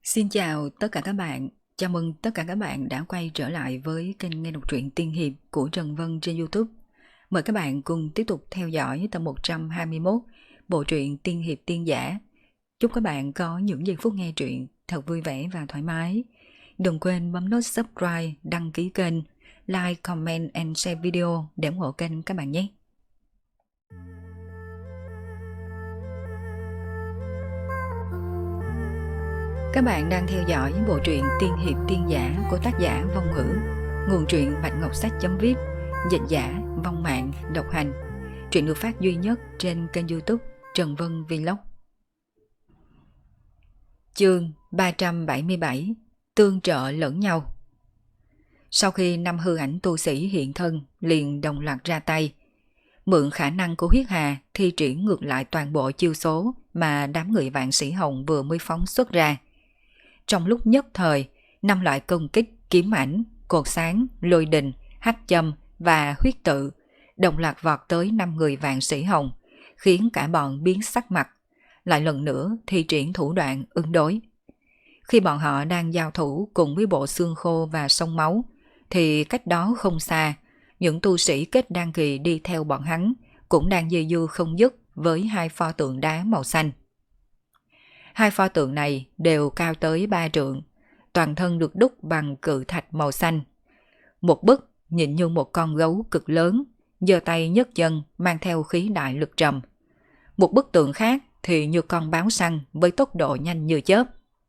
Xin chào tất cả các bạn, chào mừng tất cả các bạn đã quay trở lại với kênh nghe đọc truyện tiên hiệp của Trần Vân trên YouTube. Mời các bạn cùng tiếp tục theo dõi tập 121 bộ truyện tiên hiệp tiên giả. Chúc các bạn có những giây phút nghe truyện thật vui vẻ và thoải mái. Đừng quên bấm nút subscribe, đăng ký kênh, like, comment and share video để ủng hộ kênh các bạn nhé. Các bạn đang theo dõi bộ truyện tiên hiệp tiên giả của tác giả Vong Ngữ, nguồn truyện Bạch Ngọc Sách.viết, dịch giả Vong Mạng độc hành. Truyện được phát duy nhất trên kênh YouTube Trần Vân Vlog. Chương 377: Tương trợ lẫn nhau. Sau khi 5 hư ảnh tu sĩ hiện thân liền đồng loạt ra tay, mượn khả năng của huyết hà thi triển ngược lại toàn bộ chiêu số mà đám người Vạn Sĩ Hồng vừa mới phóng xuất ra. Trong lúc nhất thời, 5 loại công kích kiếm ảnh, cột sáng, lôi đình, hắc châm và huyết tự đồng loạt vọt tới 5 người Vạn Sĩ Hồng, khiến cả bọn biến sắc mặt, lại lần nữa thi triển thủ đoạn ứng đối. Khi bọn họ đang giao thủ cùng với bộ xương khô và sông máu, thì cách đó không xa, những tu sĩ kết đan kỳ đi theo bọn hắn cũng đang dây dưa không dứt với 2 pho tượng đá màu xanh. 2 pho tượng này đều cao tới 3 trượng, toàn thân được đúc bằng cự thạch màu xanh. Một bức nhìn như một con gấu cực lớn, giơ tay nhấc chân mang theo khí đại lực trầm. Một bức tượng khác thì như con báo săn với tốc độ nhanh như chớp.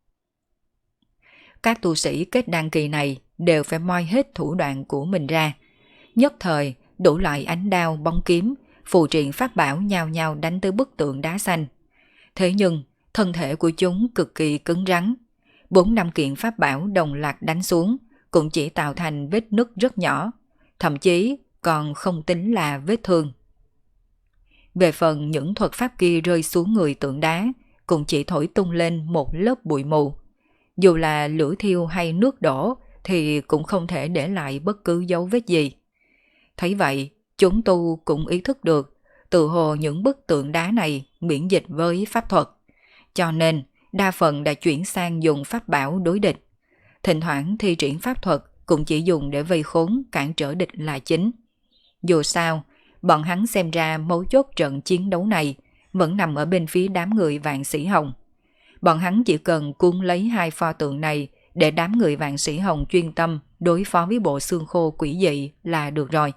Các tu sĩ kết đan kỳ này đều phải moi hết thủ đoạn của mình ra. Nhất thời, đủ loại ánh đao, bóng kiếm, phù triện pháp bảo nhao nhao đánh tới bức tượng đá xanh. Thế nhưng, thân thể của chúng cực kỳ cứng rắn. 4-5 kiện pháp bảo đồng loạt đánh xuống cũng chỉ tạo thành vết nứt rất nhỏ, thậm chí còn không tính là vết thương. Về phần những thuật pháp kia rơi xuống người tượng đá cũng chỉ thổi tung lên một lớp bụi mù. Dù là lửa thiêu hay nước đổ thì cũng không thể để lại bất cứ dấu vết gì. Thấy vậy, chúng tu cũng ý thức được tự hồ những bức tượng đá này miễn dịch với pháp thuật, cho nên đa phần đã chuyển sang dùng pháp bảo đối địch. Thỉnh thoảng thi triển pháp thuật cũng chỉ dùng để vây khốn cản trở địch là chính. Dù sao, bọn hắn xem ra mấu chốt trận chiến đấu này vẫn nằm ở bên phía đám người Vạn Sĩ Hồng. Bọn hắn chỉ cần cuốn lấy 2 pho tượng này để đám người Vạn Sĩ Hồng chuyên tâm đối phó với bộ xương khô quỷ dị là được rồi.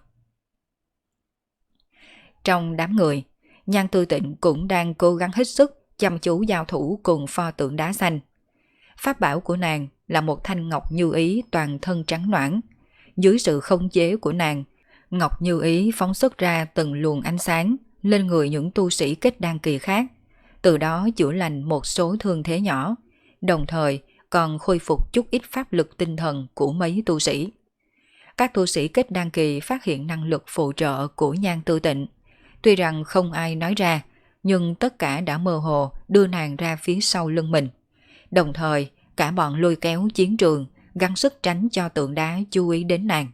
Trong đám người, Nhan Tư Tịnh cũng đang cố gắng hết sức chăm chú giao thủ cùng pho tượng đá xanh. Pháp bảo của nàng là một thanh ngọc như ý toàn thân trắng nõn. Dưới sự khống chế của nàng, ngọc như ý phóng xuất ra từng luồng ánh sáng lên người những tu sĩ kết đan kỳ khác, từ đó chữa lành một số thương thế nhỏ, đồng thời còn khôi phục chút ít pháp lực tinh thần của mấy tu sĩ. Các tu sĩ kết đan kỳ phát hiện năng lực phụ trợ của Nhan Tư Tịnh, tuy rằng không ai nói ra, nhưng tất cả đã mơ hồ đưa nàng ra phía sau lưng mình. Đồng thời, cả bọn lôi kéo chiến trường, gắng sức tránh cho tượng đá chú ý đến nàng.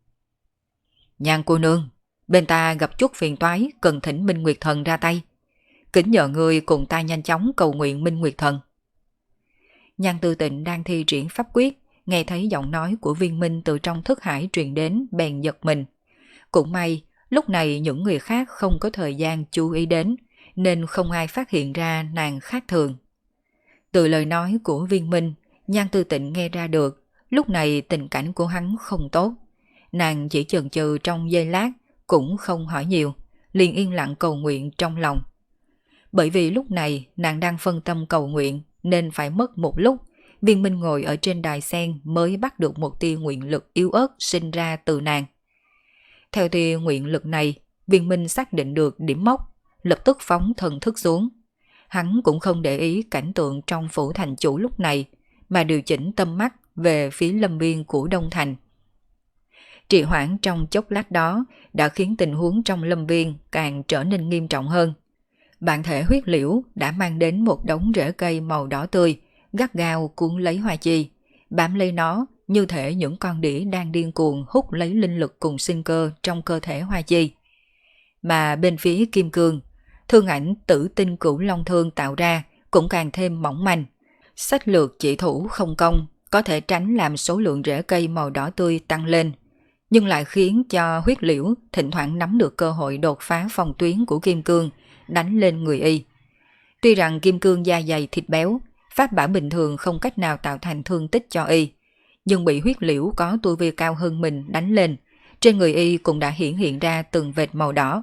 Nhan cô nương, bên ta gặp chút phiền toái, cần thỉnh Minh Nguyệt Thần ra tay. Kính nhờ người cùng ta nhanh chóng cầu nguyện Minh Nguyệt Thần. Nhan Tư Tịnh đang thi triển pháp quyết, nghe thấy giọng nói của Viên Minh từ trong thức hải truyền đến bèn giật mình. Cũng may, lúc này những người khác không có thời gian chú ý đến, nên không ai phát hiện ra nàng khác thường. Từ lời nói của Viên Minh, Nhan Tư Tịnh nghe ra được, lúc này tình cảnh của hắn không tốt. Nàng chỉ chần chừ trong giây lát, cũng không hỏi nhiều, liền yên lặng cầu nguyện trong lòng. Bởi vì lúc này nàng đang phân tâm cầu nguyện, nên phải mất một lúc, Viên Minh ngồi ở trên đài sen mới bắt được một tia nguyện lực yếu ớt sinh ra từ nàng. Theo tia nguyện lực này, Viên Minh xác định được điểm mốc, lập tức phóng thần thức xuống. Hắn cũng không để ý cảnh tượng trong phủ thành chủ lúc này, mà điều chỉnh tâm mắt về phía lâm viên của Đông Thành. Trì hoãn trong chốc lát đó đã khiến tình huống trong lâm viên càng trở nên nghiêm trọng hơn. Bản thể huyết liễu đã mang đến một đống rễ cây màu đỏ tươi, gắt gao cuốn lấy hoa chi, bám lấy nó như thể những con đĩ đang điên cuồng hút lấy linh lực cùng sinh cơ trong cơ thể hoa chi. Mà bên phía kim cương, thương ảnh tử tinh cửu long thương tạo ra cũng càng thêm mỏng manh, Sách lược chỉ thủ không công có thể tránh làm số lượng rễ cây màu đỏ tươi tăng lên, nhưng lại khiến cho huyết liễu thỉnh thoảng nắm được cơ hội đột phá phòng tuyến của kim cương, đánh lên người y. Tuy rằng kim cương da dày thịt béo, pháp bảo bình thường không cách nào tạo thành thương tích cho y, nhưng bị huyết liễu có tu vi cao hơn mình đánh lên, trên người y cũng đã hiện ra từng vệt màu đỏ.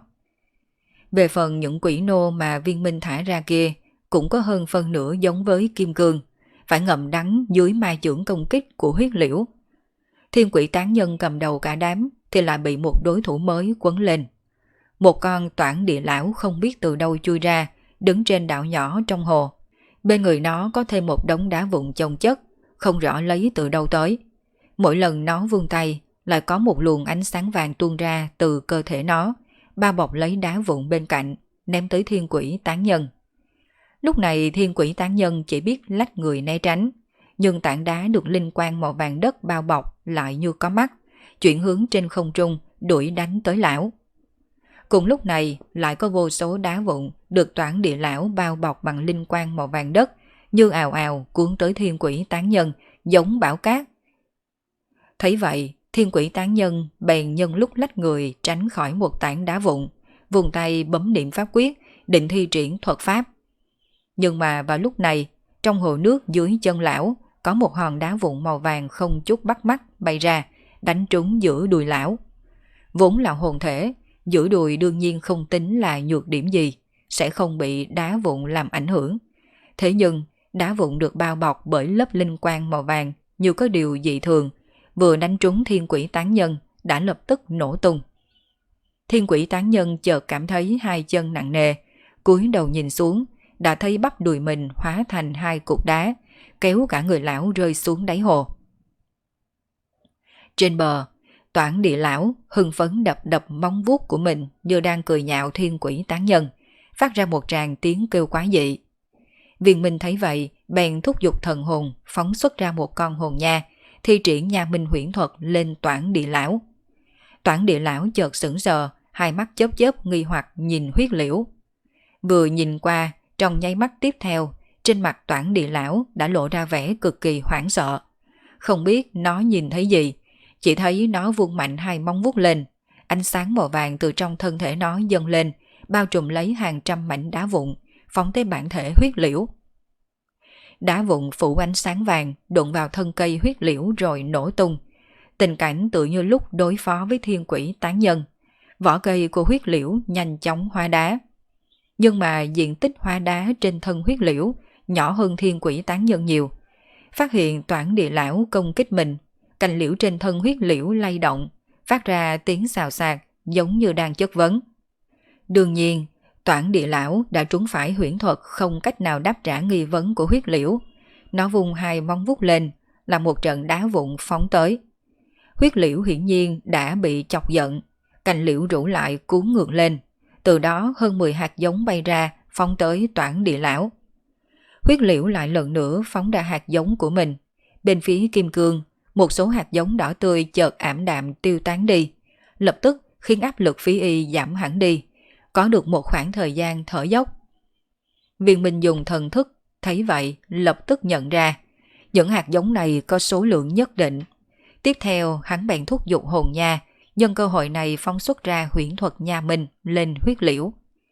Về phần những quỷ nô mà viên minh thả ra kia, cũng có hơn phân nửa giống với kim cương, phải ngậm đắng dưới ma chưởng công kích của huyết liễu. Thiên quỷ tán nhân cầm đầu cả đám thì lại bị một đối thủ mới quấn lên. Một con toản địa lão không biết từ đâu chui ra, đứng trên đảo nhỏ trong hồ. Bên người nó có thêm một đống đá vụn chồng chất, không rõ lấy từ đâu tới. Mỗi lần nó vươn tay, lại có một luồng ánh sáng vàng tuôn ra từ cơ thể nó, bao bọc lấy đá vụn bên cạnh, ném tới thiên quỷ tán nhân. Lúc này thiên quỷ tán nhân chỉ biết lách người né tránh, nhưng tảng đá được linh quang màu vàng đất bao bọc lại như có mắt, chuyển hướng trên không trung, đuổi đánh tới lão. Cùng lúc này lại có vô số đá vụn được toản địa lão bao bọc bằng linh quang màu vàng đất, như ào ào cuốn tới thiên quỷ tán nhân, giống bão cát. Thấy vậy, thiên quỷ tán nhân bèn nhân lúc lách người tránh khỏi một tảng đá vụn, vùng tay bấm niệm pháp quyết, định thi triển thuật pháp. Nhưng mà vào lúc này, trong hồ nước dưới chân lão có một hòn đá vụn màu vàng không chút bắt mắt bay ra, đánh trúng giữa đùi lão. Vốn là hồn thể, giữa đùi đương nhiên không tính là nhược điểm gì, sẽ không bị đá vụn làm ảnh hưởng. Thế nhưng, đá vụn được bao bọc bởi lớp linh quang màu vàng như có điều dị thường, vừa đánh trúng thiên quỷ tán nhân đã lập tức nổ tung. Thiên quỷ tán nhân chợt cảm thấy hai chân nặng nề, cúi đầu nhìn xuống, đã thấy bắp đùi mình hóa thành hai cục đá, kéo cả người lão rơi xuống đáy hồ. Trên bờ, toản địa lão hưng phấn đập đập móng vuốt của mình như đang cười nhạo thiên quỷ tán nhân, phát ra một tràng tiếng kêu quái dị. Viên Minh thấy vậy, bèn thúc giục thần hồn, phóng xuất ra một con hồn nha, thi triển nha minh huyễn thuật lên toản địa lão. Toản địa lão chợt sững sờ, hai mắt chớp chớp nghi hoặc nhìn huyết liễu. Vừa nhìn qua, trong nháy mắt tiếp theo, trên mặt toản địa lão đã lộ ra vẻ cực kỳ hoảng sợ. Không biết nó nhìn thấy gì, chỉ thấy nó vung mạnh hai móng vuốt lên, ánh sáng màu vàng từ trong thân thể nó dâng lên, bao trùm lấy hàng trăm mảnh đá vụn, phóng tới bản thể huyết liễu. Đá vụn phủ ánh sáng vàng đụng vào thân cây huyết liễu rồi nổ tung. Tình cảnh tự như lúc đối phó với thiên quỷ tán nhân. Vỏ cây của huyết liễu nhanh chóng hóa đá. Nhưng mà diện tích hóa đá trên thân huyết liễu nhỏ hơn thiên quỷ tán nhân nhiều. Phát hiện toản địa lão công kích mình, cành liễu trên thân huyết liễu lay động, phát ra tiếng xào xạc giống như đang chất vấn. Đương nhiên, toản địa lão đã trúng phải huyễn thuật không cách nào đáp trả nghi vấn của huyết liễu. Nó vung hai móng vuốt lên, là một trận đá vụn phóng tới. Huyết liễu hiển nhiên đã bị chọc giận, cành liễu rũ lại cuốn ngược lên. Từ đó hơn 10 hạt giống bay ra, phóng tới toản địa lão. Huyết liễu lại lần nữa phóng ra hạt giống của mình. Bên phía kim cương, một số hạt giống đỏ tươi chợt ảm đạm tiêu tán đi, lập tức khiến áp lực phía y giảm hẳn đi, có được một khoảng thời gian thở dốc. Viên Minh dùng thần thức, thấy vậy lập tức nhận ra, những hạt giống này có số lượng nhất định. Tiếp theo hắn bèn thúc giục hồn nha, nhân cơ hội này phóng xuất ra huyễn thuật nha minh lên huyết liễu.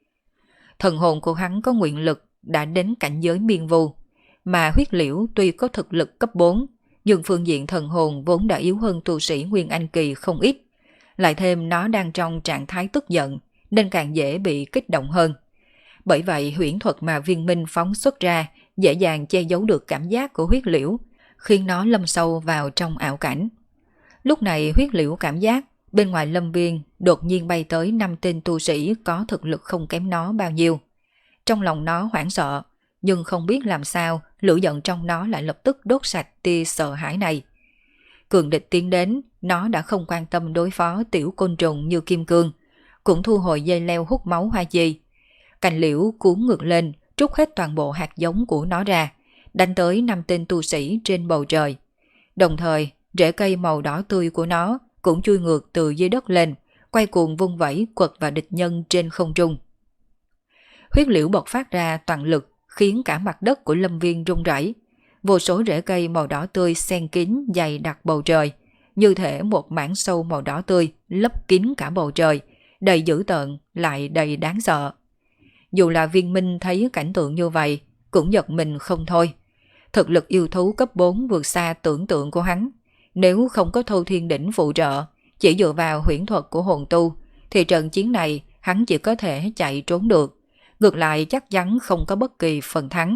Thần hồn của hắn có nguyện lực đã đến cảnh giới miên vu, mà huyết liễu tuy có thực lực cấp 4, nhưng phương diện thần hồn vốn đã yếu hơn tu sĩ Nguyên Anh Kỳ không ít. Lại thêm nó đang trong trạng thái tức giận, nên càng dễ bị kích động hơn. Bởi vậy huyễn thuật mà Viên Minh phóng xuất ra dễ dàng che giấu được cảm giác của huyết liễu, khiến nó lâm sâu vào trong ảo cảnh. Lúc này huyết liễu cảm giác bên ngoài lâm viên đột nhiên bay tới 5 tên tu sĩ có thực lực không kém nó bao nhiêu. Trong lòng nó hoảng sợ, nhưng không biết làm sao lửa giận trong nó lại lập tức đốt sạch tia sợ hãi này. Cường địch tiến đến, nó đã không quan tâm đối phó tiểu côn trùng như kim cương, cũng thu hồi dây leo hút máu hoa chi. Cành liễu cuốn ngược lên, trút hết toàn bộ hạt giống của nó ra, đánh tới 5 tên tu sĩ trên bầu trời. Đồng thời, rễ cây màu đỏ tươi của nó cũng chui ngược từ dưới đất lên, quay cuồng vung vẩy quật vào địch nhân trên không trung. Huyết liễu bộc phát ra toàn lực, khiến cả mặt đất của lâm viên rung rẩy. Vô số rễ cây màu đỏ tươi xen kín dày đặc bầu trời, như thể một mảng sâu màu đỏ tươi lấp kín cả bầu trời, đầy dữ tợn lại đầy đáng sợ. Dù là Viên Minh thấy cảnh tượng như vậy, cũng giật mình không thôi. Thực lực yêu thú cấp 4 vượt xa tưởng tượng của hắn. Nếu không có Thâu Thiên Đỉnh phụ trợ, chỉ dựa vào huyễn thuật của hồn tu, thì trận chiến này hắn chỉ có thể chạy trốn được. Ngược lại chắc chắn không có bất kỳ phần thắng.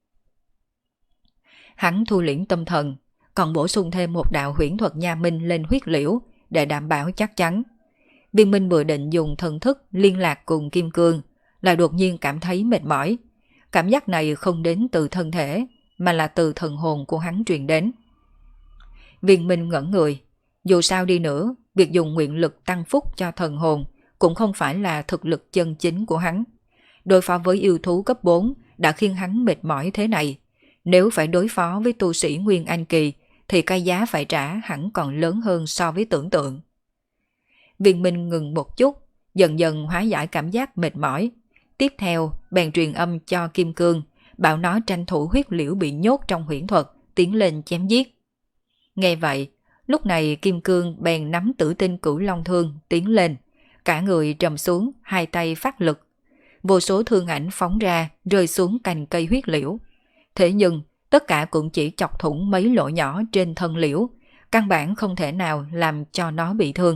Hắn thu liễm tâm thần, còn bổ sung thêm một đạo huyễn thuật nha minh lên huyết liễu để đảm bảo chắc chắn. Viên Minh vừa định dùng thần thức liên lạc cùng Kim Cương, lại đột nhiên cảm thấy mệt mỏi. Cảm giác này không đến từ thân thể, mà là từ thần hồn của hắn truyền đến. Viên Minh ngẩn người. Dù sao đi nữa, việc dùng nguyện lực tăng phúc cho thần hồn cũng không phải là thực lực chân chính của hắn. Đối phó với yêu thú cấp 4 đã khiến hắn mệt mỏi thế này. Nếu phải đối phó với tu sĩ Nguyên Anh Kỳ thì cái giá phải trả hẳn còn lớn hơn so với tưởng tượng. Viên Minh ngừng một chút, dần dần hóa giải cảm giác mệt mỏi. Tiếp theo, bèn truyền âm cho Kim Cương, bảo nó tranh thủ huyết liễu bị nhốt trong huyễn thuật, tiến lên chém giết. Nghe vậy, lúc này Kim Cương bèn nắm Tử Tinh Cửu Long Thương tiến lên, cả người trầm xuống, hai tay phát lực. Vô số thương ảnh phóng ra, rơi xuống cành cây huyết liễu. Thế nhưng, tất cả cũng chỉ chọc thủng mấy lỗ nhỏ trên thân liễu, căn bản không thể nào làm cho nó bị thương.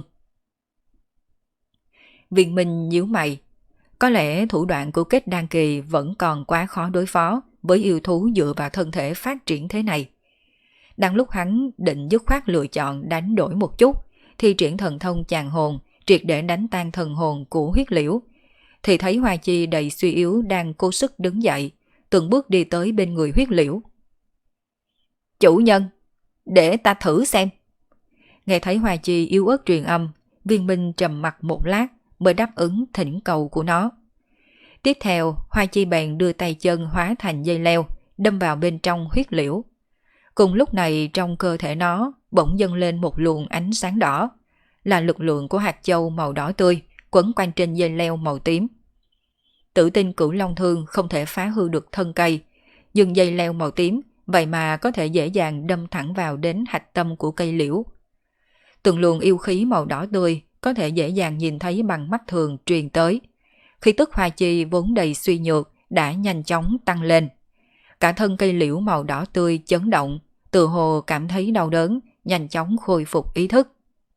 Viên Minh nhíu mày. Có lẽ thủ đoạn của Kết Đan Kỳ vẫn còn quá khó đối phó với yêu thú dựa vào thân thể phát triển thế này. Đang lúc hắn định dứt khoát lựa chọn đánh đổi một chút, thì triển thần thông chàng hồn triệt để đánh tan thần hồn của huyết liễu, thì thấy Hoa Chi đầy suy yếu đang cố sức đứng dậy, từng bước đi tới bên người huyết liễu. Chủ nhân, để ta thử xem. Nghe thấy Hoa Chi yếu ớt truyền âm, Viên Minh trầm mặt một lát mới đáp ứng thỉnh cầu của nó. Tiếp theo, Hoa Chi bèn đưa tay chân hóa thành dây leo, đâm vào bên trong huyết liễu. Cùng lúc này trong cơ thể nó bỗng dâng lên một luồng ánh sáng đỏ, là lực lượng của hạt châu màu đỏ tươi quấn quanh trên dây leo màu tím. Tử Tinh Cửu Long Thương không thể phá hư được thân cây, nhưng dây leo màu tím vậy mà có thể dễ dàng đâm thẳng vào đến hạch tâm của cây liễu. Từng luồng yêu khí màu đỏ tươi có thể dễ dàng nhìn thấy bằng mắt thường truyền tới. Khí tức Hoa Chi vốn đầy suy nhược đã nhanh chóng tăng lên. Cả thân cây liễu màu đỏ tươi chấn động, tự hồ cảm thấy đau đớn, nhanh chóng khôi phục ý thức.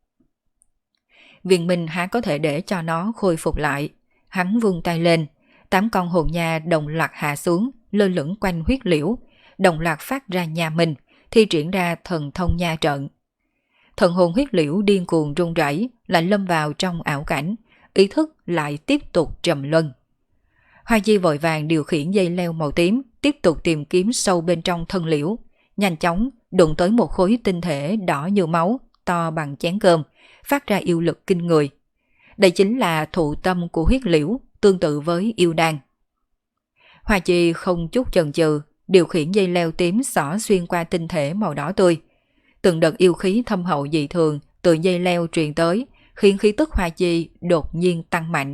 Viên Minh há có thể để cho nó khôi phục lại. Hắn vung tay lên, 8 con hồn nha đồng loạt hạ xuống, lơ lửng quanh huyết liễu, đồng loạt phát ra nha minh, thi triển ra thần thông nha trận. Thần hồn huyết liễu điên cuồng run rẩy, lại lâm vào trong ảo cảnh, ý thức lại tiếp tục trầm luân. Hoa Chi vội vàng điều khiển dây leo màu tím, tiếp tục tìm kiếm sâu bên trong thân liễu, nhanh chóng đụng tới một khối tinh thể đỏ như máu, to bằng chén cơm, phát ra yêu lực kinh người. Đây chính là thụ tâm của huyết liễu, tương tự với yêu đan. Hoa Chi không chút chần chừ, điều khiển dây leo tím xỏ xuyên qua tinh thể màu đỏ tươi. Từng đợt yêu khí thâm hậu dị thường từ dây leo truyền tới, khiến khí tức Hoa Chi đột nhiên tăng mạnh.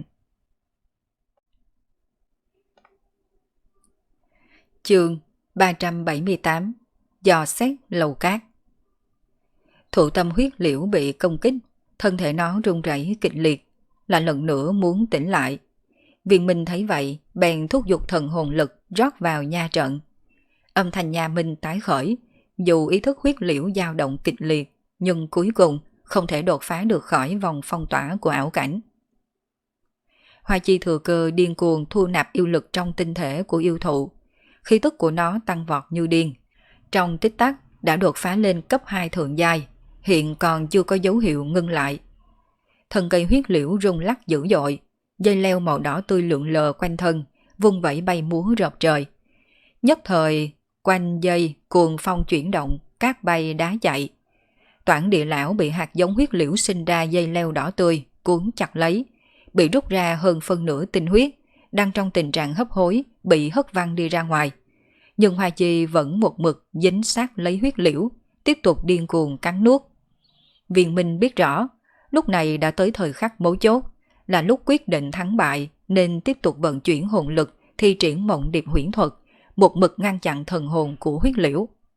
Chương 378: Dò xét lầu cát. Thụ tâm huyết liễu bị công kích, thân thể nó run rẩy kịch liệt, lại lần nữa muốn tỉnh lại. Viên Minh thấy vậy, bèn thúc giục thần hồn lực rót vào nha trận. Âm thanh nha minh tái khởi, dù ý thức huyết liễu dao động kịch liệt, nhưng cuối cùng không thể đột phá được khỏi vòng phong tỏa của ảo cảnh. Hoa Chi thừa cơ điên cuồng thu nạp yêu lực trong tinh thể của yêu thụ. Khí tức của nó tăng vọt như điên. Trong tích tắc đã đột phá lên cấp 2 thượng giai, hiện còn chưa có dấu hiệu ngưng lại. Thân cây huyết liễu rung lắc dữ dội, dây leo màu đỏ tươi lượn lờ quanh thân, vung vẩy bay múa rợp trời. Nhất thời, quanh dây cuồng phong chuyển động, cát bay đá chạy. Toản địa lão bị hạt giống huyết liễu sinh ra dây leo đỏ tươi cuốn chặt lấy, bị rút ra hơn phân nửa tinh huyết, đang trong tình trạng hấp hối, bị hất văng đi ra ngoài. Nhưng Hoa Chi vẫn một mực dính sát lấy huyết liễu, tiếp tục điên cuồng cắn nuốt. Viên Minh biết rõ, lúc này đã tới thời khắc mấu chốt, là lúc quyết định thắng bại, nên tiếp tục vận chuyển hồn lực, thi triển mộng điệp huyễn thuật, một mực ngăn chặn thần hồn của huyết liễu.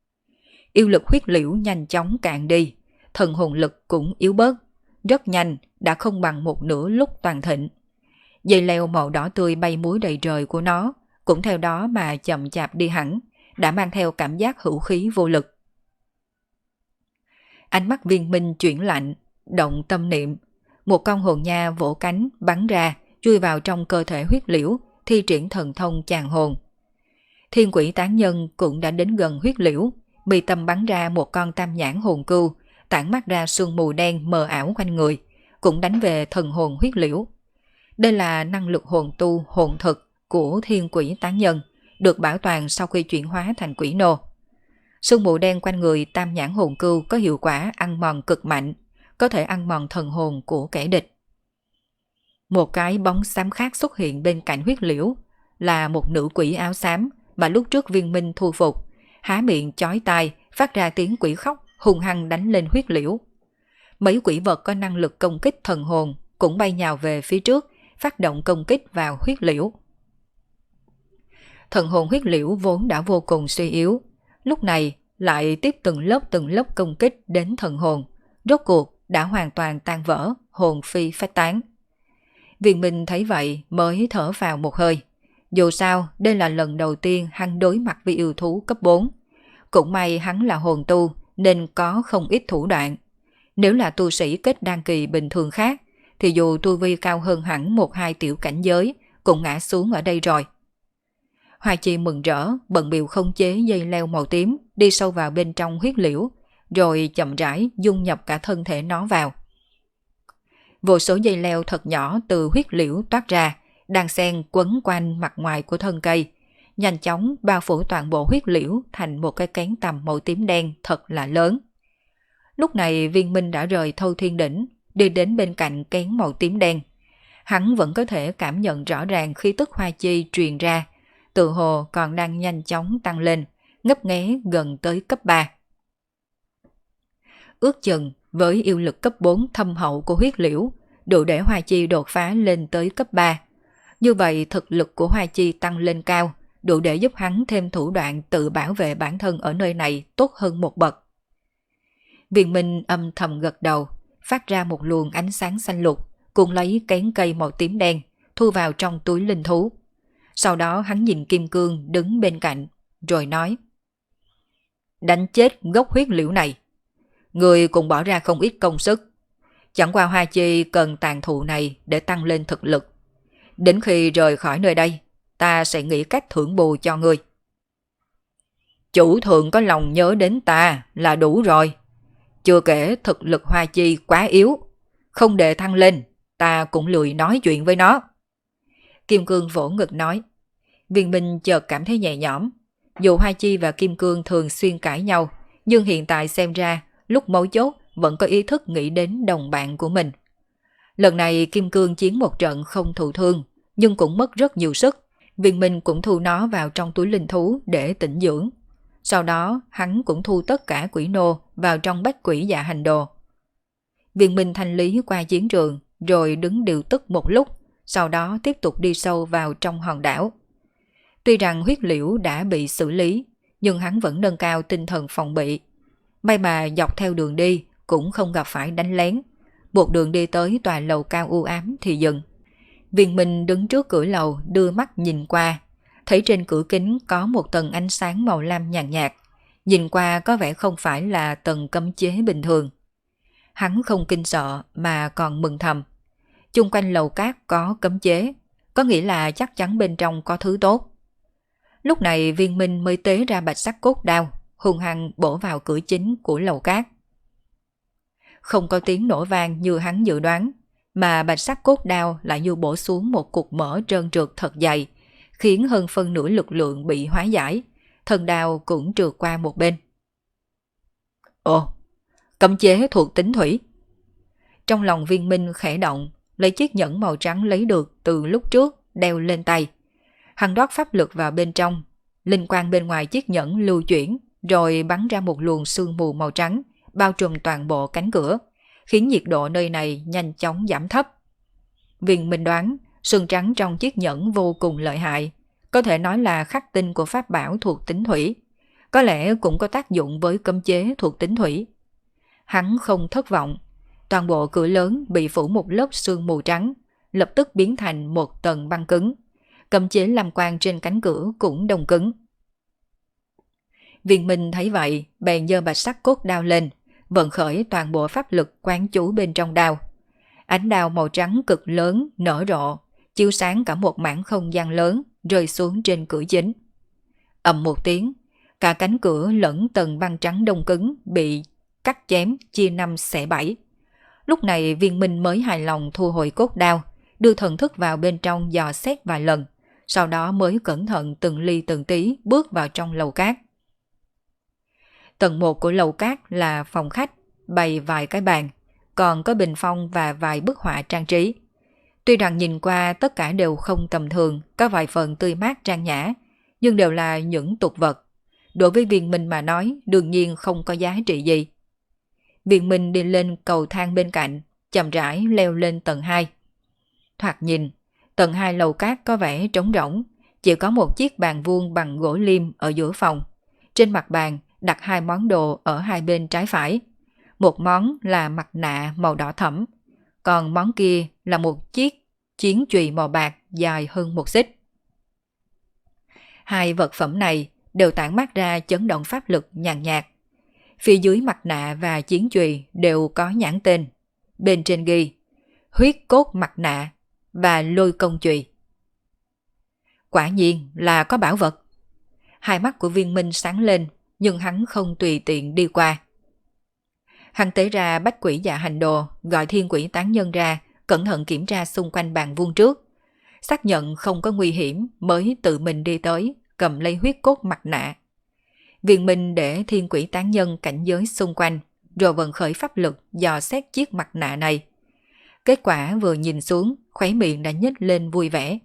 yêu lực huyết liễu nhanh chóng cạn đi, thần hồn lực cũng yếu bớt, rất nhanh đã không bằng một nửa lúc toàn thịnh. Dây leo màu đỏ tươi bay múa đầy trời của nó cũng theo đó mà chậm chạp đi hẳn, đã mang theo cảm giác hữu khí vô lực. Ánh mắt Viên Minh chuyển lạnh, động tâm niệm, một con hồn nha vỗ cánh bắn ra, chui vào trong cơ thể huyết liễu, thi triển thần thông chàng hồn. Thiên quỷ tán nhân cũng đã đến gần huyết liễu, mi tâm bắn ra một con tam nhãn hồn cưu, tản mắt ra sương mù đen mờ ảo quanh người, cũng đánh về thần hồn huyết liễu. Đây là năng lực hồn tu hồn thực của thiên quỷ tán nhân, được bảo toàn sau khi chuyển hóa thành quỷ nô. Sương mù đen quanh người tam nhãn hồn cưu có hiệu quả ăn mòn cực mạnh, có thể ăn mòn thần hồn của kẻ địch. Một cái bóng xám khác xuất hiện bên cạnh huyết liễu, là một nữ quỷ áo xám mà lúc trước Viên Minh thu phục, há miệng chói tai phát ra tiếng quỷ khóc, hung hăng đánh lên huyết liễu. Mấy quỷ vật có năng lực công kích thần hồn cũng bay nhào về phía trước, phát động công kích vào huyết liễu. Thần hồn huyết liễu vốn đã vô cùng suy yếu, lúc này lại tiếp từng lớp công kích đến thần hồn, rốt cuộc đã hoàn toàn tan vỡ, hồn phi phách tán. Viên Minh thấy vậy mới thở vào một hơi. Dù sao, đây là lần đầu tiên hắn đối mặt với yêu thú cấp 4. Cũng may hắn là hồn tu nên có không ít thủ đoạn. Nếu là tu sĩ kết đan kỳ bình thường khác, thì dù tu vi cao hơn hẳn 1-2 tiểu cảnh giới, cũng ngã xuống ở đây rồi. Hoa Chi mừng rỡ, bận bịu khống chế dây leo màu tím, đi sâu vào bên trong huyết liễu, rồi chậm rãi dung nhập cả thân thể nó vào. Vô số dây leo thật nhỏ từ huyết liễu toát ra, đang xen quấn quanh mặt ngoài của thân cây, nhanh chóng bao phủ toàn bộ huyết liễu thành một cái kén tằm màu tím đen thật là lớn. Lúc này Viên Minh đã rời Thâu Thiên Đỉnh, đi đến bên cạnh kén màu tím đen. Hắn vẫn có thể cảm nhận rõ ràng khí tức Hoa Chi truyền ra, tự hồ còn đang nhanh chóng tăng lên, ngấp nghé gần tới cấp 3. Ước chừng với yêu lực cấp 4 thâm hậu của huyết liễu, đủ để Hoa Chi đột phá lên tới cấp 3. Như vậy thực lực của Hoa Chi tăng lên cao, đủ để giúp hắn thêm thủ đoạn tự bảo vệ bản thân ở nơi này tốt hơn một bậc. Viên Minh âm thầm gật đầu, phát ra một luồng ánh sáng xanh lục, cùng lấy kén cây màu tím đen, thu vào trong túi linh thú. Sau đó hắn nhìn Kim Cương đứng bên cạnh, rồi nói: đánh chết gốc huyết liễu này. Người cũng bỏ ra không ít công sức. Chẳng qua Hoa Chi cần tàn thụ này để tăng lên thực lực. Đến khi rời khỏi nơi đây, ta sẽ nghĩ cách thưởng bù cho ngươi. Chủ thượng có lòng nhớ đến ta là đủ rồi. Chưa kể thực lực Hoa Chi quá yếu, không để thăng lên, ta cũng lười nói chuyện với nó. Kim Cương vỗ ngực nói. Viên Minh chợt cảm thấy nhẹ nhõm. Dù Hoa Chi và Kim Cương thường xuyên cãi nhau, nhưng hiện tại xem ra lúc mấu chốt vẫn có ý thức nghĩ đến đồng bạn của mình. Lần này Kim Cương chiến một trận không thụ thương, nhưng cũng mất rất nhiều sức. Viên Minh cũng thu nó vào trong túi linh thú để tĩnh dưỡng. Sau đó hắn cũng thu tất cả quỷ nô vào trong bách quỷ dạ hành đồ. Viên Minh thanh lý qua chiến trường, rồi đứng điều tức một lúc, sau đó tiếp tục đi sâu vào trong hòn đảo. Tuy rằng huyết liễu đã bị xử lý, nhưng hắn vẫn nâng cao tinh thần phòng bị. May mà dọc theo đường đi cũng không gặp phải đánh lén. Một đường đi tới tòa lầu cao u ám thì dừng. Viên Minh đứng trước cửa lầu đưa mắt nhìn qua, thấy trên cửa kính có một tầng ánh sáng màu lam nhàn nhạt, nhìn qua có vẻ không phải là tầng cấm chế bình thường. Hắn không kinh sợ mà còn mừng thầm. Chung quanh lầu cát có cấm chế, có nghĩa là chắc chắn bên trong có thứ tốt. Lúc này Viên Minh mới tế ra bạch sắc cốt đao, hung hăng bổ vào cửa chính của lầu cát. Không có tiếng nổ vang như hắn dự đoán, mà bạch sắc cốt đao lại như bổ xuống một cục mỡ trơn trượt thật dày, khiến hơn phân nửa lực lượng bị hóa giải, thân đao cũng trượt qua một bên. Ồ, cấm chế thuộc tính thủy. Trong lòng Viên Minh khẽ động, lấy chiếc nhẫn màu trắng lấy được từ lúc trước đeo lên tay. Hắn rót pháp lực vào bên trong, linh quang bên ngoài chiếc nhẫn lưu chuyển, rồi bắn ra một luồng sương mù màu trắng, bao trùm toàn bộ cánh cửa, khiến nhiệt độ nơi này nhanh chóng giảm thấp. Viên Minh đoán, sương trắng trong chiếc nhẫn vô cùng lợi hại, có thể nói là khắc tinh của pháp bảo thuộc tính thủy, có lẽ cũng có tác dụng với cấm chế thuộc tính thủy. Hắn không thất vọng, toàn bộ cửa lớn bị phủ một lớp sương mù trắng, lập tức biến thành một tầng băng cứng. Cấm chế lam quang trên cánh cửa cũng đông cứng. Viên Minh thấy vậy, bèn giơ bạch sắc cốt đao lên, vận khởi toàn bộ pháp lực quán chú bên trong đao. Ánh đao màu trắng cực lớn nở rộ, chiếu sáng cả một mảng không gian lớn rơi xuống trên cửa chính. Ầm một tiếng, cả cánh cửa lẫn tầng băng trắng đông cứng bị cắt chém chia năm xẻ bảy. Lúc này Viên Minh mới hài lòng thu hồi cốt đao, đưa thần thức vào bên trong dò xét vài lần, sau đó mới cẩn thận từng ly từng tí bước vào trong lầu cát. Tầng 1 của lầu cát là phòng khách, bày vài cái bàn, còn có bình phong và vài bức họa trang trí. Tuy rằng nhìn qua tất cả đều không tầm thường, có vài phần tươi mát trang nhã, nhưng đều là những tục vật. Đối với Viên Minh mà nói, đương nhiên không có giá trị gì. Viên Minh đi lên cầu thang bên cạnh, chậm rãi leo lên tầng 2. Thoạt nhìn, tầng 2 lầu cát có vẻ trống rỗng, chỉ có một chiếc bàn vuông bằng gỗ liêm ở giữa phòng. Trên mặt bàn đặt 2 món đồ ở hai bên trái phải. Một món là mặt nạ màu đỏ thẫm, còn món kia là một chiếc chiến chùy màu bạc dài hơn 1 xích. Hai vật phẩm này đều tản mát ra chấn động pháp lực nhàn nhạt. Phía dưới mặt nạ và chiến chùy đều có nhãn tên. Bên trên ghi huyết cốt mặt nạ và lôi công chùy. Quả nhiên là có bảo vật. Hai mắt của Viên Minh sáng lên, nhưng hắn không tùy tiện đi qua. Hắn tế ra bách quỷ dạ hành đồ, gọi thiên quỷ tán nhân ra, cẩn thận kiểm tra xung quanh bàn vuông trước. Xác nhận không có nguy hiểm mới tự mình đi tới, cầm lấy huyết cốt mặt nạ. Viên Minh để thiên quỷ tán nhân cảnh giới xung quanh, rồi vận khởi pháp lực dò xét chiếc mặt nạ này. Kết quả vừa nhìn xuống, khóe miệng đã nhếch lên vui vẻ.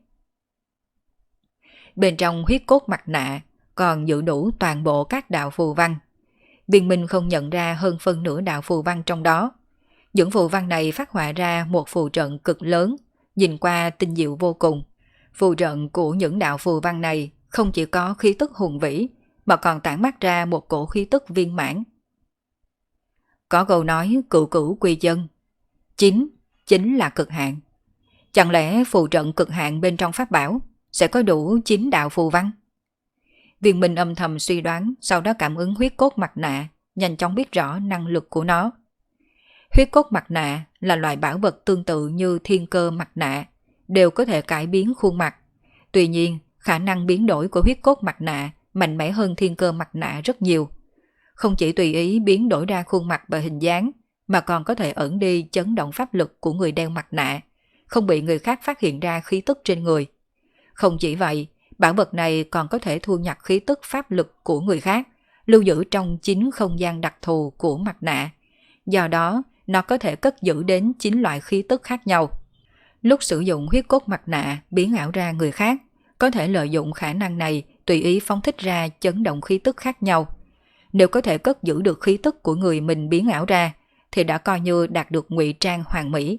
Bên trong huyết cốt mặt nạ còn giữ đủ toàn bộ các đạo phù văn. Viên Minh không nhận ra hơn phân nửa đạo phù văn trong đó. Những phù văn này phát họa ra một phù trận cực lớn, nhìn qua tinh diệu vô cùng. Phù trận của những đạo phù văn này không chỉ có khí tức hùng vĩ, mà còn tản mát ra một cổ khí tức viên mãn. Có câu nói cửu cửu quy chân, chính là cực hạn. Chẳng lẽ phù trận cực hạn bên trong pháp bảo sẽ có đủ 9 đạo phù văn? Viên Minh âm thầm suy đoán, sau đó cảm ứng huyết cốt mặt nạ, nhanh chóng biết rõ năng lực của nó. Huyết cốt mặt nạ là loại bảo vật tương tự như thiên cơ mặt nạ, đều có thể cải biến khuôn mặt. Tuy nhiên, khả năng biến đổi của huyết cốt mặt nạ mạnh mẽ hơn thiên cơ mặt nạ rất nhiều. Không chỉ tùy ý biến đổi ra khuôn mặt và hình dáng, mà còn có thể ẩn đi chấn động pháp lực của người đeo mặt nạ, không bị người khác phát hiện ra khí tức trên người. Không chỉ vậy, bảo vật này còn có thể thu nhặt khí tức pháp lực của người khác, lưu giữ trong chính không gian đặc thù của mặt nạ. Do đó, nó có thể cất giữ đến 9 loại khí tức khác nhau. Lúc sử dụng huyết cốt mặt nạ biến ảo ra người khác, có thể lợi dụng khả năng này tùy ý phóng thích ra chấn động khí tức khác nhau. Nếu có thể cất giữ được khí tức của người mình biến ảo ra, thì đã coi như đạt được ngụy trang hoàn mỹ.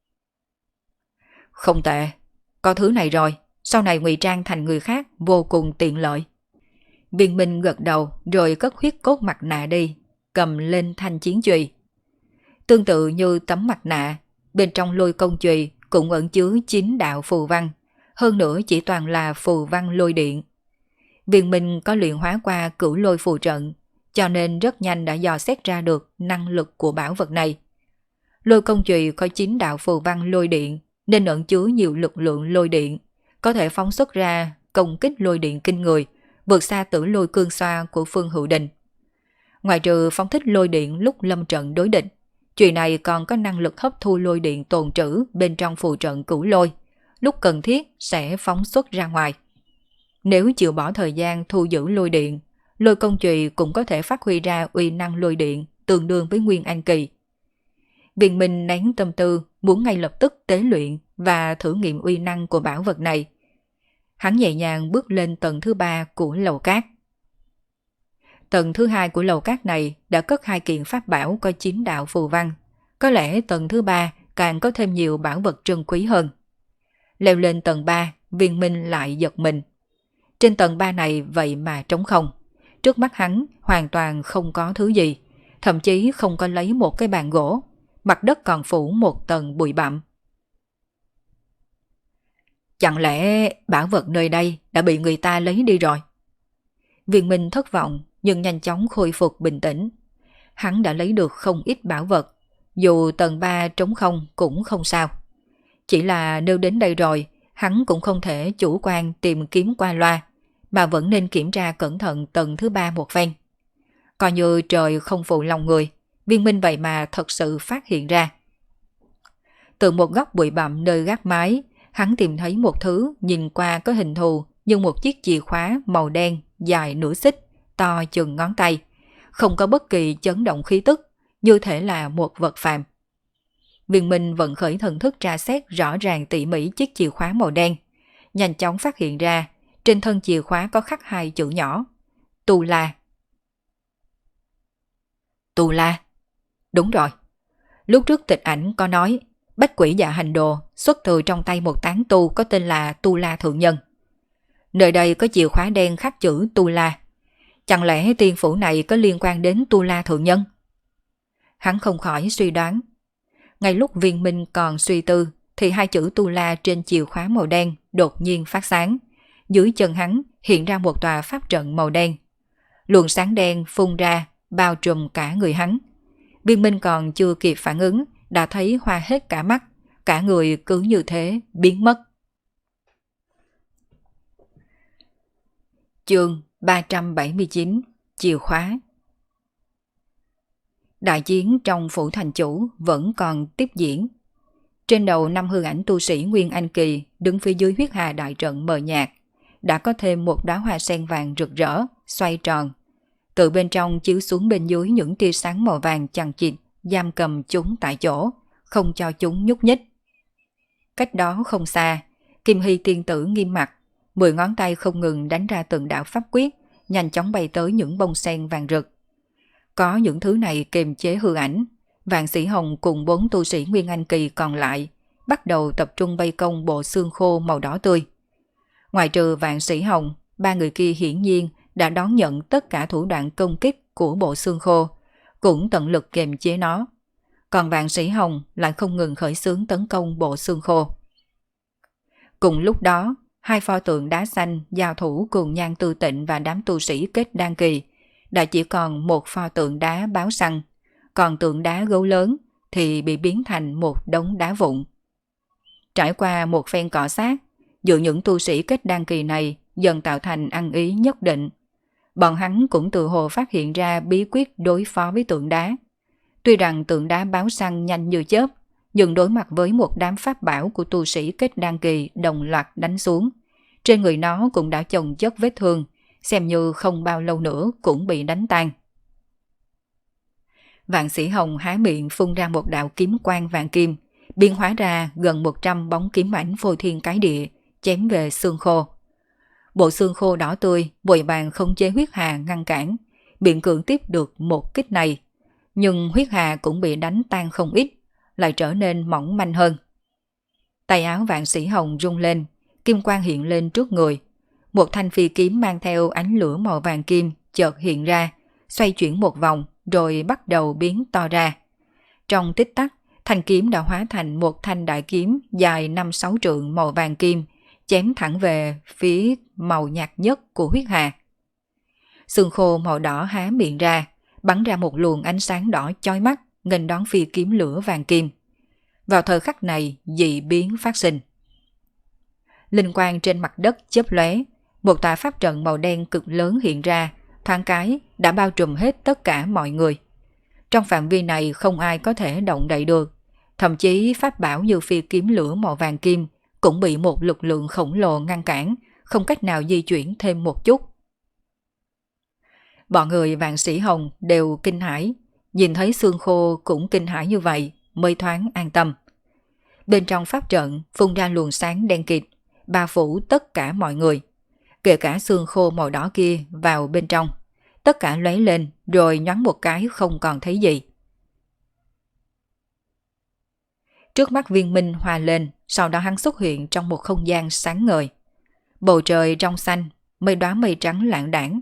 Không tệ, có thứ này rồi, sau này ngụy trang thành người khác vô cùng tiện lợi. Viên Minh gật đầu rồi cất huyết cốt mặt nạ đi, cầm lên thanh chiến chùy. Tương tự như tấm mặt nạ, bên trong lôi công chùy cũng ẩn chứa 9 đạo phù văn, hơn nữa chỉ toàn là phù văn lôi điện. Viên Minh có luyện hóa qua cửu lôi phù trận, cho nên rất nhanh đã dò xét ra được năng lực của bảo vật này. Lôi công chùy có 9 đạo phù văn lôi điện, nên ẩn chứa nhiều lực lượng lôi điện, có thể phóng xuất ra công kích lôi điện kinh người, vượt xa tử lôi cương xoa của Phương Hữu Đình. Ngoài trừ phóng thích lôi điện lúc lâm trận đối địch, chùy này còn có năng lực hấp thu lôi điện tồn trữ bên trong phù trận cửu lôi, lúc cần thiết sẽ phóng xuất ra ngoài. Nếu chịu bỏ thời gian thu giữ lôi điện, lôi công chùy cũng có thể phát huy ra uy năng lôi điện tương đương với Nguyên Anh Kỳ. Viên Minh nén tâm tư muốn ngay lập tức tế luyện và thử nghiệm uy năng của bảo vật này. Hắn nhẹ nhàng bước lên tầng thứ 3 của lầu cát. Tầng thứ 2 của lầu cát này đã cất 2 kiện pháp bảo có 9 đạo phù văn. Có lẽ tầng thứ 3 càng có thêm nhiều bảo vật trân quý hơn. Leo lên tầng 3, Viên Minh lại giật mình. Trên tầng 3 này vậy mà trống không. Trước mắt hắn hoàn toàn không có thứ gì, thậm chí không có lấy một cái bàn gỗ, mặt đất còn phủ một tầng bụi bặm. Chẳng lẽ bảo vật nơi đây đã bị người ta lấy đi rồi? Viên Minh thất vọng nhưng nhanh chóng khôi phục bình tĩnh. Hắn đã lấy được không ít bảo vật, dù tầng 3 trống không cũng không sao. Chỉ là nếu đến đây rồi, hắn cũng không thể chủ quan tìm kiếm qua loa, mà vẫn nên kiểm tra cẩn thận tầng thứ 3 một phen. Coi như trời không phụ lòng người, Viên Minh vậy mà thật sự phát hiện ra. Từ một góc bụi bặm nơi gác mái, hắn tìm thấy một thứ nhìn qua có hình thù như một chiếc chìa khóa màu đen dài nửa xích, to chừng ngón tay, không có bất kỳ chấn động khí tức, như thể là một vật phàm. Viên Minh vận khởi thần thức tra xét rõ ràng tỉ mỉ chiếc chìa khóa màu đen, nhanh chóng phát hiện ra trên thân chìa khóa có khắc hai chữ nhỏ: Tu La. Tu La? Đúng rồi. Lúc trước tịch ảnh có nói bách quỷ dạ hành đồ xuất từ trong tay một tán tu có tên là Tu La Thượng Nhân. Nơi đây có chìa khóa đen khắc chữ Tu La. Chẳng lẽ tiên phủ này có liên quan đến Tu La Thượng Nhân? Hắn không khỏi suy đoán. Ngay lúc Viên Minh còn suy tư thì hai chữ Tu La trên chìa khóa màu đen đột nhiên phát sáng. Dưới chân hắn hiện ra một tòa pháp trận màu đen. Luồng sáng đen phun ra bao trùm cả người hắn. Viên Minh còn chưa kịp phản ứng đã thấy hoa hết cả mắt, cả người cứ như thế biến mất. Chương 379: Chìa khóa. Đại chiến trong phủ thành chủ vẫn còn tiếp diễn. Trên đầu 5 hư ảnh tu sĩ Nguyên Anh Kỳ đứng phía dưới huyết hà đại trận mờ nhạt, đã có thêm một đóa hoa sen vàng rực rỡ, xoay tròn. Từ bên trong chiếu xuống bên dưới những tia sáng màu vàng chằng chịt, giam cầm chúng tại chỗ, không cho chúng nhúc nhích. Cách đó không xa, Kim Hy tiên tử nghiêm mặt, 10 ngón tay không ngừng đánh ra từng đạo pháp quyết, nhanh chóng bay tới những bông sen vàng rực. Có những thứ này kiềm chế hư ảnh, Vạn Sĩ Hồng cùng 4 tu sĩ Nguyên Anh Kỳ còn lại bắt đầu tập trung vây công bộ xương khô màu đỏ tươi. Ngoài trừ Vạn Sĩ Hồng, 3 người kia hiển nhiên đã đón nhận tất cả thủ đoạn công kích của bộ xương khô, cũng tận lực kiềm chế nó. Còn Vạn Sĩ Hồng lại không ngừng khởi xướng tấn công bộ xương khô. Cùng lúc đó, hai pho tượng đá xanh giao thủ cùng Nhan Tư Tịnh và đám tu sĩ kết đan kỳ, đã chỉ còn một pho tượng đá báo săn, còn tượng đá gấu lớn thì bị biến thành một đống đá vụn. Trải qua một phen cọ sát, giữa những tu sĩ kết đan kỳ này dần tạo thành ăn ý nhất định. Bọn hắn cũng tự hồ phát hiện ra bí quyết đối phó với tượng đá. Tuy rằng tượng đá báo săn nhanh như chớp, nhưng đối mặt với một đám pháp bảo của tu sĩ kết đan kỳ đồng loạt đánh xuống, trên người nó cũng đã chồng chất vết thương, xem như không bao lâu nữa cũng bị đánh tan. Vạn Sĩ Hồng há miệng phun ra một đạo kiếm quang vàng kim, biến hóa ra gần 100 bóng kiếm ảnh phô thiên cái địa, chém về xương khô. Bộ xương khô đỏ tươi vội vàng không chế huyết hà ngăn cản, biện cưỡng tiếp được một kích này, nhưng huyết hà cũng bị đánh tan không ít, lại trở nên mỏng manh hơn. Tay áo Vạn Sĩ Hồng rung lên, kim quang hiện lên trước người. Một thanh phi kiếm mang theo ánh lửa màu vàng kim chợt hiện ra, xoay chuyển một vòng rồi bắt đầu biến to ra. Trong tích tắc, thanh kiếm đã hóa thành một thanh đại kiếm dài 5-6 trượng màu vàng kim, chém thẳng về phía màu nhạt nhất của huyết hà. Xương khô màu đỏ há miệng ra, bắn ra một luồng ánh sáng đỏ chói mắt, nghênh đón phi kiếm lửa vàng kim. Vào thời khắc này, dị biến phát sinh. Linh quang trên mặt đất chớp lóe, một tòa pháp trận màu đen cực lớn hiện ra, thoáng cái đã bao trùm hết tất cả mọi người. Trong phạm vi này không ai có thể động đậy được, thậm chí pháp bảo như phi kiếm lửa màu vàng kim cũng bị một lực lượng khổng lồ ngăn cản, không cách nào di chuyển thêm một chút. Bọn người Vạn Sĩ Hồng đều kinh hãi, nhìn thấy xương khô cũng kinh hãi như vậy mới thoáng an tâm. Bên trong pháp trận phun ra luồng sáng đen kịt, bao phủ tất cả mọi người, kể cả xương khô màu đỏ kia vào bên trong. Tất cả lóe lên rồi nhoáng một cái không còn thấy gì. Trước mắt Viên Minh hòa lên, sau đó hắn xuất hiện trong một không gian sáng ngời. Bầu trời trong xanh, mây đóa mây trắng lạng đãng,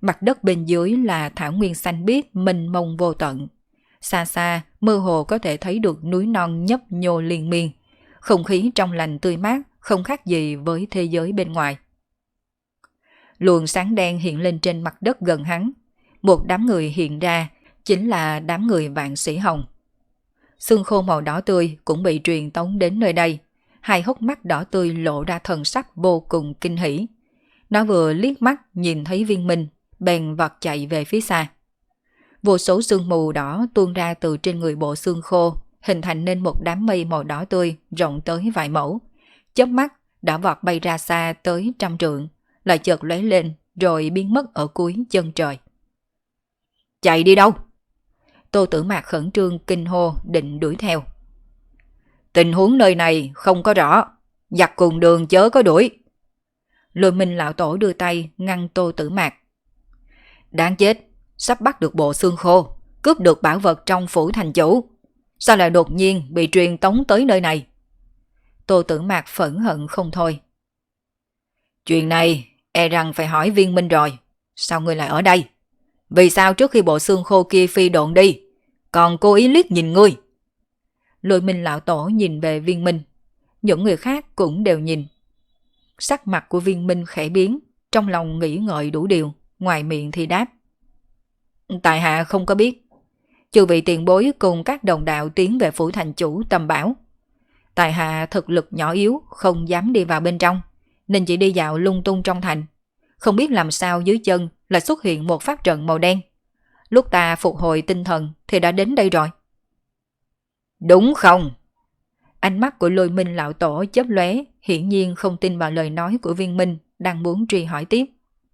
Mặt đất bên dưới là thảo nguyên xanh biếc mênh mông vô tận. Xa xa, mơ hồ có thể thấy được núi non nhấp nhô liên miên. Không khí trong lành tươi mát, không khác gì với thế giới bên ngoài. Luồng sáng đen hiện lên trên mặt đất gần hắn. Một đám người hiện ra, chính là đám người Vạn Sĩ Hồng. Xương khô màu đỏ tươi cũng bị truyền tống đến nơi đây. Hai hốc mắt đỏ tươi lộ ra thần sắc vô cùng kinh hỉ. Nó vừa liếc mắt nhìn thấy Viên Minh, bèn vọt chạy về phía xa. Vô số sương mù đỏ tuôn ra từ trên người bộ xương khô, hình thành nên một đám mây màu đỏ tươi rộng tới vài mẫu. Chớp mắt đã vọt bay ra xa tới 100 trượng, lại chợt lóe lên rồi biến mất ở cuối chân trời. Chạy đi đâu? Tô Tử Mạc khẩn trương kinh hô định đuổi theo. Tình huống nơi này không có rõ, giặc cùng đường chớ có đuổi. Lôi Minh lão tổ đưa tay ngăn Tô Tử Mạc. Đáng chết, sắp bắt được bộ xương khô, cướp được bảo vật trong phủ thành chủ. Sao lại đột nhiên bị truyền tống tới nơi này? Tô Tử Mạc phẫn hận không thôi. Chuyện này e rằng phải hỏi Viên Minh rồi. Sao ngươi lại ở đây? Vì sao trước khi bộ xương khô kia phi độn đi, còn cố ý liếc nhìn ngươi? Lôi Minh lão tổ nhìn về Viên Minh. Những người khác cũng đều nhìn. Sắc mặt của Viên Minh khẽ biến, trong lòng nghĩ ngợi đủ điều, ngoài miệng thì đáp. Tại hạ không có biết. Chư vị tiền bối cùng các đồng đạo tiến về phủ thành chủ tầm bảo. Tại hạ thực lực nhỏ yếu, không dám đi vào bên trong, nên chỉ đi dạo lung tung trong thành. Không biết làm sao dưới chân lại xuất hiện một pháp trận màu đen. Lúc ta phục hồi tinh thần thì đã đến đây rồi. Đúng không? Ánh mắt của Lôi Minh lão tổ chớp lóe, hiển nhiên không tin vào lời nói của Viên Minh, đang muốn truy hỏi tiếp.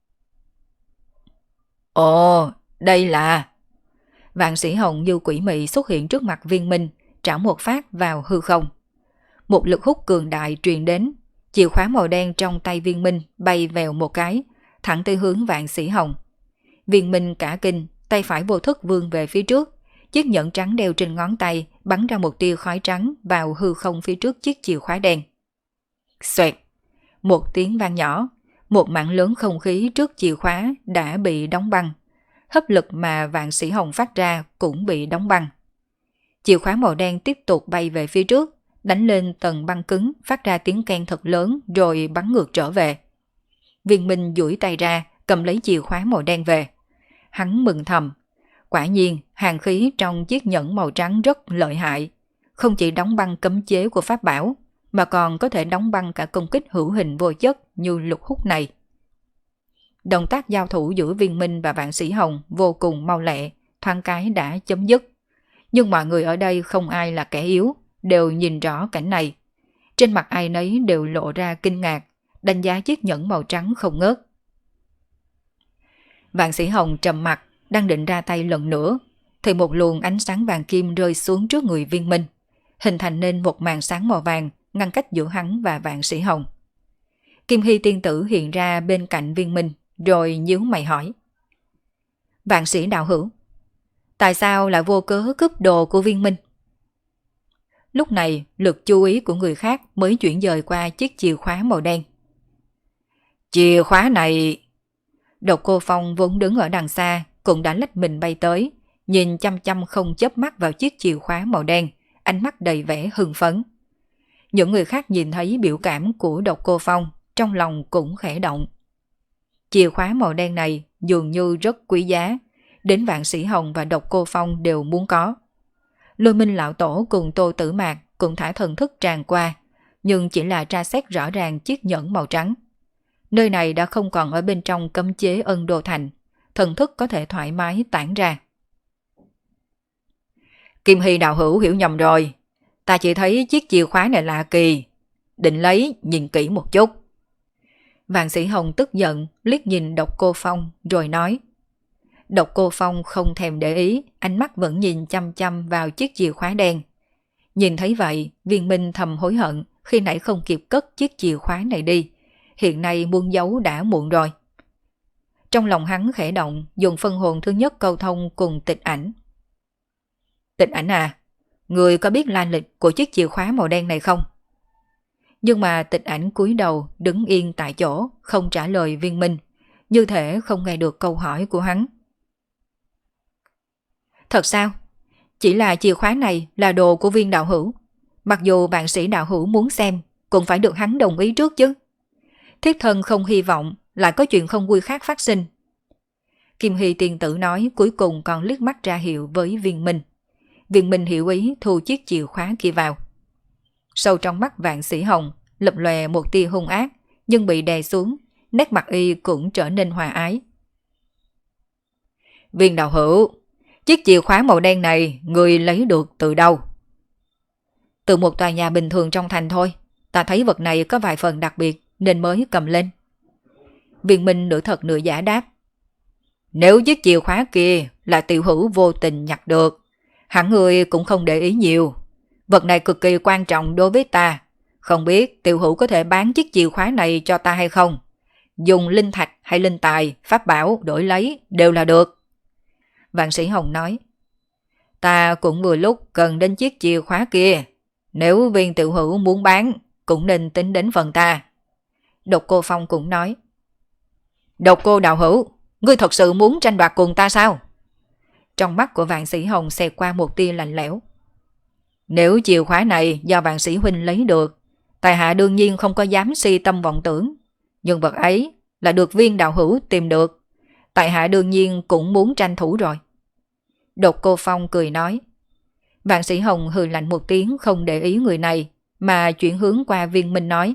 Ồ, đây là... Vạn Sĩ Hồng như quỷ mị xuất hiện trước mặt Viên Minh, trảo một phát vào hư không. Một lực hút cường đại truyền đến, chìa khóa màu đen trong tay Viên Minh bay vèo một cái, thẳng tới hướng Vạn Sĩ Hồng. Viên Minh cả kinh, tay phải vô thức vươn về phía trước, chiếc nhẫn trắng đeo trên ngón tay bắn ra một tia khói trắng vào hư không phía trước chiếc chìa khóa đen. Xoẹt! Một tiếng vang nhỏ, một mảng lớn không khí trước chìa khóa đã bị đóng băng. Hấp lực mà Vạn Sĩ Hồng phát ra cũng bị đóng băng. Chìa khóa màu đen tiếp tục bay về phía trước, đánh lên tầng băng cứng, phát ra tiếng keng thật lớn rồi bắn ngược trở về. Viên Minh duỗi tay ra, cầm lấy chìa khóa màu đen về. Hắn mừng thầm. Quả nhiên, hàn khí trong chiếc nhẫn màu trắng rất lợi hại. Không chỉ đóng băng cấm chế của pháp bảo, mà còn có thể đóng băng cả công kích hữu hình vô chất như lục hút này. Động tác giao thủ giữa Viên Minh và Vạn Sĩ Hồng vô cùng mau lẹ, thoáng cái đã chấm dứt. Nhưng mọi người ở đây không ai là kẻ yếu, đều nhìn rõ cảnh này. Trên mặt ai nấy đều lộ ra kinh ngạc, đánh giá chiếc nhẫn màu trắng không ngớt. Vạn Sĩ Hồng trầm mặt, đang định ra tay lần nữa, thì một luồng ánh sáng vàng kim rơi xuống trước người Viên Minh, hình thành nên một màn sáng màu vàng ngăn cách giữa hắn và Vạn Sĩ Hồng. Kim Hy tiên tử hiện ra bên cạnh Viên Minh, rồi nhíu mày hỏi. Vạn Sĩ đạo hữu, tại sao lại vô cớ cướp đồ của Viên Minh? Lúc này, lực chú ý của người khác mới chuyển dời qua chiếc chìa khóa màu đen. Chìa khóa này... Độc Cô Phong vốn đứng ở đằng xa, cũng đã lách mình bay tới, nhìn chăm chăm không chớp mắt vào chiếc chìa khóa màu đen, ánh mắt đầy vẻ hưng phấn. Những người khác nhìn thấy biểu cảm của Độc Cô Phong, trong lòng cũng khẽ động. Chìa khóa màu đen này dường như rất quý giá, đến Vạn Sĩ Hồng và Độc Cô Phong đều muốn có. Lôi Minh lão tổ cùng Tô Tử Mạc cũng thả thần thức tràn qua, nhưng chỉ là tra xét rõ ràng chiếc nhẫn màu trắng. Nơi này đã không còn ở bên trong cấm chế Ân Đô Thành, thần thức có thể thoải mái tản ra. Kim Hy đạo hữu hiểu nhầm rồi, ta chỉ thấy chiếc chìa khóa này lạ kỳ, định lấy nhìn kỹ một chút. Vạn Sĩ Hồng tức giận liếc nhìn Độc Cô Phong rồi nói. Độc Cô Phong không thèm để ý, ánh mắt vẫn nhìn chăm chăm vào chiếc chìa khóa đen. Nhìn thấy vậy, Viên Minh thầm hối hận khi nãy không kịp cất chiếc chìa khóa này đi. Hiện nay muốn giấu đã muộn rồi. Trong lòng hắn khẽ động, dùng phân hồn thứ nhất câu thông cùng Tịch Ảnh. Tịch Ảnh à, người có biết lai lịch của chiếc chìa khóa màu đen này không? Nhưng mà Tịch Ảnh cúi đầu đứng yên tại chỗ, không trả lời Viên Minh, như thể không nghe được câu hỏi của hắn. Thật sao? Chỉ là chìa khóa này là đồ của Viên đạo hữu. Mặc dù bạn sĩ đạo hữu muốn xem, cũng phải được hắn đồng ý trước chứ. Thiếp thân không hy vọng lại có chuyện không vui khác phát sinh. Kim Hy tiên tử nói, cuối cùng còn liếc mắt ra hiệu với Viên Minh. Viên Minh hiểu ý thu chiếc chìa khóa kia vào. Sâu trong mắt Vạn Sĩ Hồng lập lòe một tia hung ác, nhưng bị đè xuống, nét mặt y cũng trở nên hòa ái. Viên đạo hữu, chiếc chìa khóa màu đen này người lấy được từ đâu? Từ một tòa nhà bình thường trong thành thôi. Ta thấy vật này có vài phần đặc biệt nên mới cầm lên. Viên Minh nửa thật nửa giả đáp. Nếu chiếc chìa khóa kia là tiểu hữu vô tình nhặt được, hẳn người cũng không để ý nhiều. Vật này cực kỳ quan trọng đối với ta. Không biết tiểu hữu có thể bán chiếc chìa khóa này cho ta hay không? Dùng linh thạch hay linh tài, pháp bảo đổi lấy đều là được. Vạn Sĩ Hồng nói. Ta cũng vừa lúc cần đến chiếc chìa khóa kia. Nếu Viên tiểu hữu muốn bán, cũng nên tính đến phần ta. Độc Cô Phong cũng nói. Độc Cô đạo hữu, ngươi thật sự muốn tranh đoạt cùng ta sao? Trong mắt của Vạn Sĩ Hồng xẹt qua một tia lạnh lẽo. Nếu chìa khóa này do Vạn Sĩ huynh lấy được, tại hạ đương nhiên không có dám si tâm vọng tưởng. Nhưng vật ấy là được Viên đạo hữu tìm được, tại hạ đương nhiên cũng muốn tranh thủ rồi. Độc Cô Phong cười nói. Vạn Sĩ Hồng hừ lạnh một tiếng không để ý người này, mà chuyển hướng qua Viên Minh nói.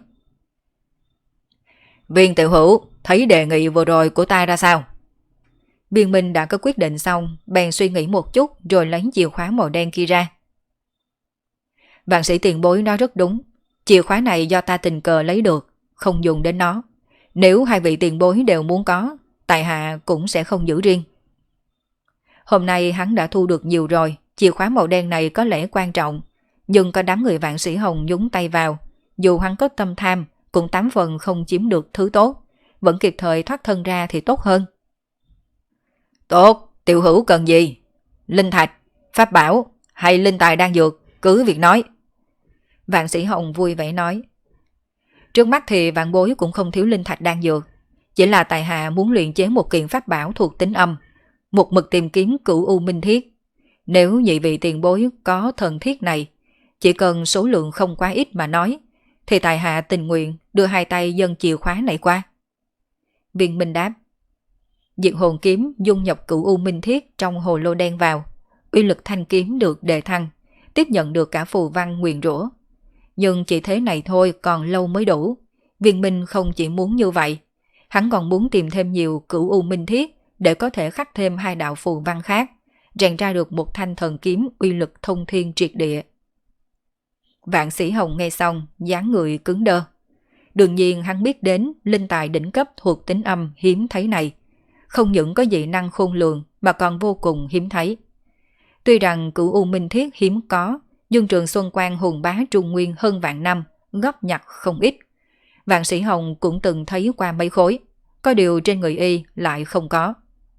Viên tiểu hữu, thấy đề nghị vừa rồi của ta ra sao? Viên Minh đã có quyết định xong, bèn suy nghĩ một chút rồi lấy chìa khóa màu đen kia ra. Vạn sĩ tiền bối nói rất đúng, chìa khóa này do ta tình cờ lấy được, không dùng đến nó. Nếu hai vị tiền bối đều muốn có, tại hạ cũng sẽ không giữ riêng. Hôm nay hắn đã thu được nhiều rồi, chìa khóa màu đen này có lẽ quan trọng, nhưng có đám người Vạn Sĩ Hồng nhúng tay vào, dù hắn có tâm tham, cũng 8 phần không chiếm được thứ tốt, vẫn kịp thời thoát thân ra thì tốt hơn. Tốt, tiểu hữu cần gì? Linh thạch, pháp bảo hay linh tài đan dược, cứ việc nói. Vạn Sĩ Hồng vui vẻ nói. Trước mắt thì vạn bối cũng không thiếu linh thạch đan dược, chỉ là tại hạ muốn luyện chế một kiện pháp bảo thuộc tính âm, một mực tìm kiếm Cửu U Minh Thiết. Nếu nhị vị tiền bối có thần thiết này, chỉ cần số lượng không quá ít mà nói, thì tại hạ tình nguyện đưa hai tay dâng chìa khóa này qua. Viên Minh đáp. Diệt hồn kiếm dung nhập Cửu U Minh Thiết trong hồ lô đen vào, uy lực thanh kiếm được đề thăng, tiếp nhận được cả phù văn nguyền rủa. Nhưng chỉ thế này thôi còn lâu mới đủ. Viên Minh không chỉ muốn như vậy, hắn còn muốn tìm thêm nhiều Cửu U Minh Thiết để có thể khắc thêm hai đạo phù văn khác, rèn ra được một thanh thần kiếm uy lực thông thiên triệt địa. Vạn Sĩ Hồng nghe xong, dáng người cứng đơ. Đương nhiên hắn biết đến linh tài đỉnh cấp thuộc tính âm hiếm thấy này, không những có dị năng khôn lường mà còn vô cùng hiếm thấy. Tuy rằng Cửu U Minh Thiết hiếm có, nhưng Trường Xuân Quan hùng bá Trung Nguyên hơn vạn năm, góp nhặt không ít. Vạn Sĩ Hồng cũng từng thấy qua mấy khối, có điều trên người y lại không có.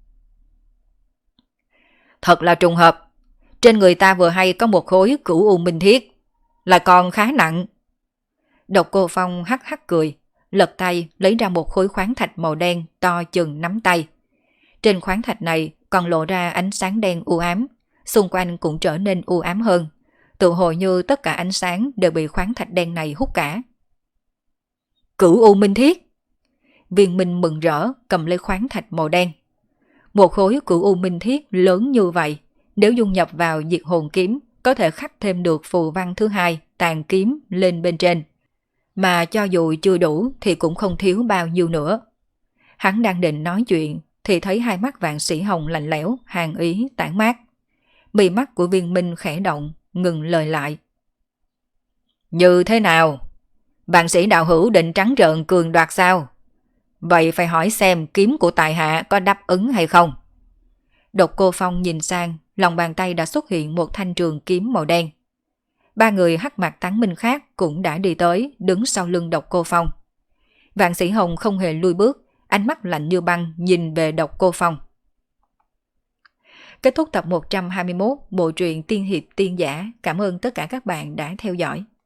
Thật là trùng hợp, trên người ta vừa hay có một khối Cửu U Minh Thiết, lại còn khá nặng. Độc Cô Phong hắc hắc cười, lật tay lấy ra một khối khoáng thạch màu đen to chừng nắm tay. Trên khoáng thạch này còn lộ ra ánh sáng đen u ám, xung quanh cũng trở nên u ám hơn, tự hồ như tất cả ánh sáng đều bị khoáng thạch đen này hút cả. Cửu U Minh Thiết! Viên Minh mừng rỡ cầm lấy khoáng thạch màu đen. Một khối Cửu U Minh Thiết lớn như vậy, nếu dung nhập vào diệt hồn kiếm, có thể khắc thêm được phù văn thứ hai, tàn kiếm lên bên trên. Mà cho dù chưa đủ thì cũng không thiếu bao nhiêu nữa. Hắn đang định nói chuyện thì thấy hai mắt Vạn Sĩ Hồng lạnh lẽo, hàn ý tản mát. Mí mắt của Viên Minh khẽ động, ngừng lời lại. Như thế nào? Vạn sĩ đạo hữu định trắng trợn cường đoạt sao? Vậy phải hỏi xem kiếm của tại hạ có đáp ứng hay không? Độc Cô Phong nhìn sang, lòng bàn tay đã xuất hiện một thanh trường kiếm màu đen. Ba người hắc mặt tán minh khác cũng đã đi tới, đứng sau lưng Độc Cô Phong. Vạn Sĩ Hồng không hề lui bước, ánh mắt lạnh như băng nhìn về Độc Cô Phong. Kết thúc tập 121 bộ truyện Tiên Hiệp Tiên Giả. Cảm ơn tất cả các bạn đã theo dõi.